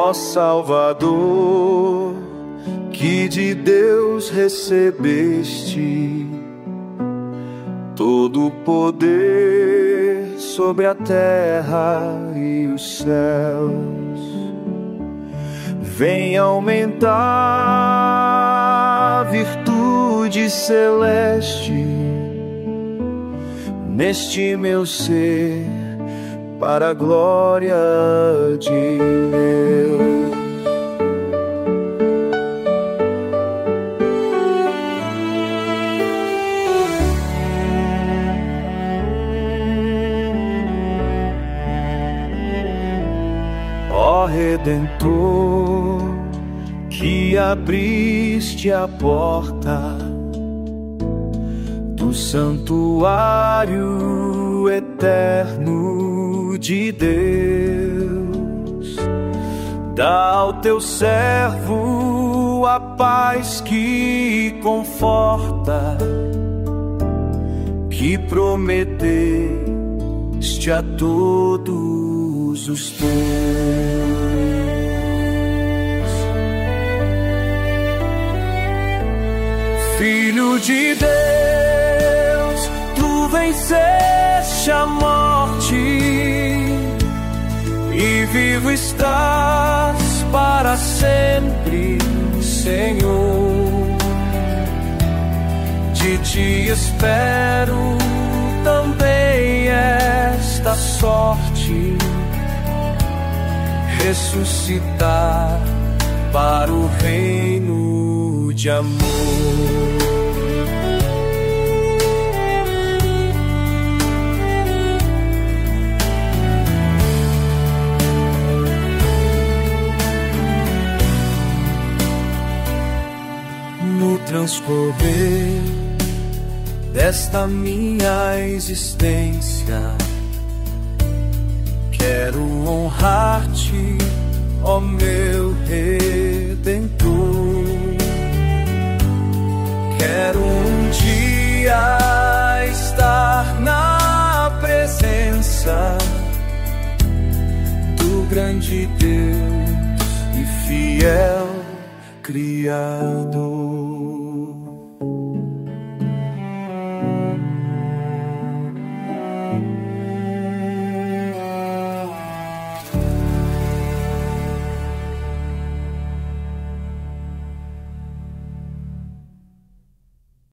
ó Salvador, que de Deus recebeste todo o poder sobre a terra e os céus. Vem aumentar a virtude celeste neste meu ser, para a glória de Deus. Ó Redentor, que abriste a porta do santuário eterno de Deus, dá ao teu servo a paz que conforta, que prometeste a todos os teus. Filho de Deus, tu venceste a morte e vivo estás para sempre, Senhor. De ti espero também esta sorte, ressuscitar para o reino de amor. No transcorrer desta minha existência, quero honrar-te, ó meu Redentor. Quero um dia estar na presença do grande Deus e fiel Criador.